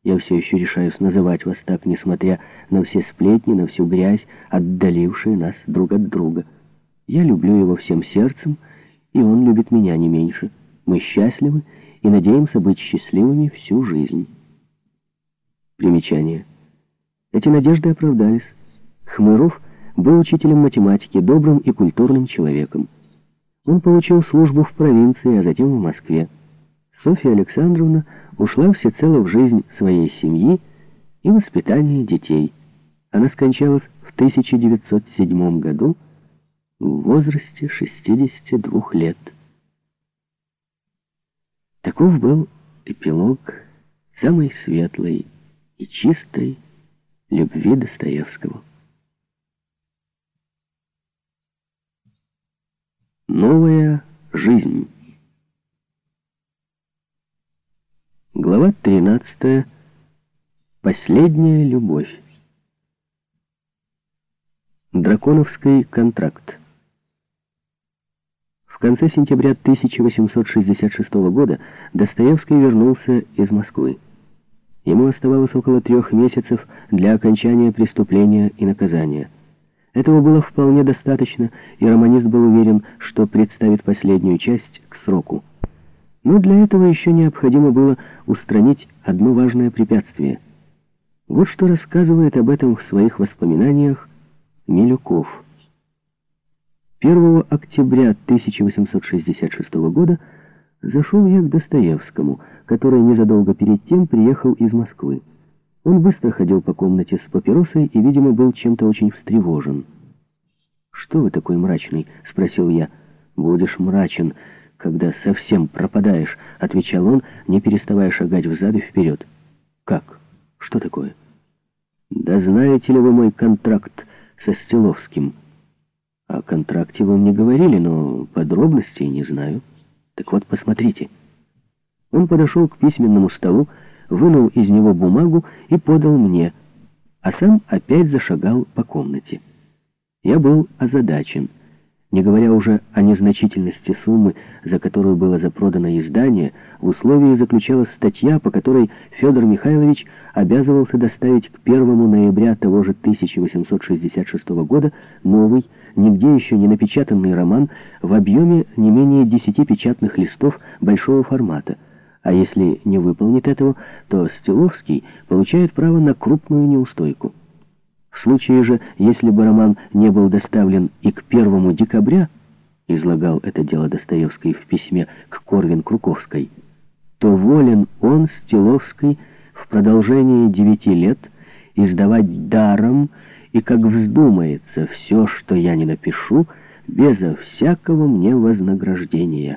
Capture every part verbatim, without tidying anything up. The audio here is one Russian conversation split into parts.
Я все еще решаюсь называть вас так, несмотря на все сплетни, на всю грязь, отдалившие нас друг от друга. Я люблю его всем сердцем, и он любит меня не меньше. Мы счастливы и надеемся быть счастливыми всю жизнь. Примечание. Эти надежды оправдались. Хмыров был учителем математики, добрым и культурным человеком. Он получил службу в провинции, а затем в Москве. Софья Александровна ушла всецело в жизнь своей семьи и воспитание детей. Она скончалась в тысяча девятьсот седьмом году в возрасте шестидесяти двух лет. Таков был эпилог самой светлой и чистой любви Достоевского. Новая жизнь. Глава тринадцатая. Последняя любовь. Драконовский контракт. В конце сентября тысяча восемьсот шестьдесят шестого года Достоевский вернулся из Москвы. Ему оставалось около трех месяцев для окончания преступления и наказания. Этого было вполне достаточно, и романист был уверен, что представит последнюю часть к сроку. Но для этого еще необходимо было устранить одно важное препятствие. Вот что рассказывает об этом в своих воспоминаниях Милюков. первого октября тысяча восемьсот шестьдесят шестого года зашел я к Достоевскому, который незадолго перед тем приехал из Москвы. Он быстро ходил по комнате с папиросой и, видимо, был чем-то очень встревожен. «Что вы такой мрачный?» — спросил я. «Будешь мрачен, когда совсем пропадаешь», — отвечал он, не переставая шагать взад и вперед. «Как? Что такое?» «Да знаете ли вы мой контракт со Стиловским?» «О контракте вы мне говорили, но подробностей не знаю». «Так вот, посмотрите». Он подошел к письменному столу, вынул из него бумагу и подал мне, а сам опять зашагал по комнате. Я был озадачен. Не говоря уже о незначительности суммы, за которую было запродано издание, в условии заключалась статья, по которой Федор Михайлович обязывался доставить к первому ноября того же тысяча восемьсот шестьдесят шестого года новый, нигде еще не напечатанный роман в объеме не менее десяти печатных листов большого формата. А если не выполнит этого, то Стиловский получает право на крупную неустойку. В случае же, если бы роман не был доставлен и к первому декабря, излагал это дело Достоевский в письме к Корвин-Круковской, то волен он, Стиловский, в продолжении девяти лет издавать даром и, как вздумается, все, что я не напишу, безо всякого мне вознаграждения.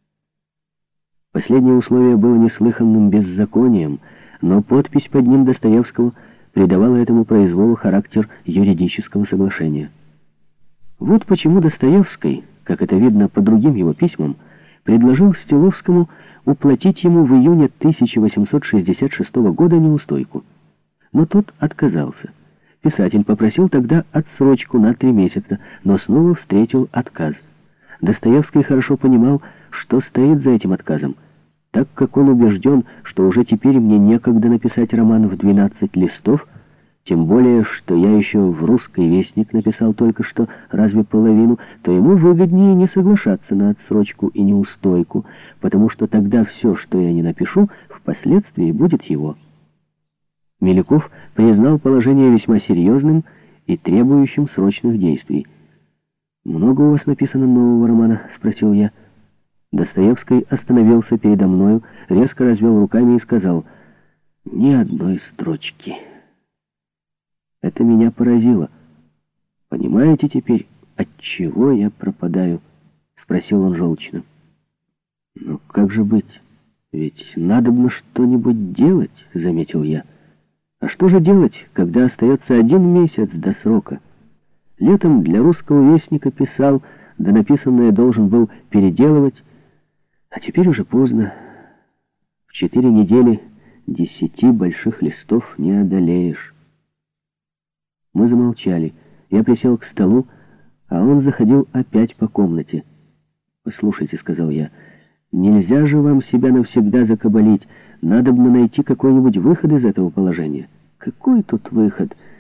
Последнее условие было неслыханным беззаконием, но подпись под ним Достоевского придавала этому произволу характер юридического соглашения. Вот почему Достоевский, как это видно по другим его письмам, предложил Стиловскому уплатить ему в июне тысяча восемьсот шестьдесят шестого года неустойку. Но тот отказался. Писатель попросил тогда отсрочку на три месяца, но снова встретил отказ. Достоевский хорошо понимал, что стоит за этим отказом, так как он убежден, что уже теперь мне некогда написать роман в двенадцать листов, тем более, что я еще в «Русский вестник» написал только что разве половину, то ему выгоднее не соглашаться на отсрочку и неустойку, потому что тогда все, что я не напишу, впоследствии будет его. Милюков признал положение весьма серьезным и требующим срочных действий. «Много у вас написано нового романа?» — спросил я. Достоевский остановился передо мною, резко развел руками и сказал: «Ни одной строчки». Это меня поразило. «Понимаете теперь, от чего я пропадаю?» — спросил он желчно. «Ну как же быть? Ведь надобно что-нибудь делать», — заметил я. «А что же делать, когда остается один месяц до срока? Летом для «Русского вестника» писал, да написанное должен был переделывать, а теперь уже поздно. В четыре недели десяти больших листов не одолеешь». Мы замолчали. Я присел к столу, а он заходил опять по комнате. «Послушайте», — сказал я, Нельзя же вам себя навсегда закабалить. Надобно найти какой-нибудь выход из этого положения. Какой тут выход?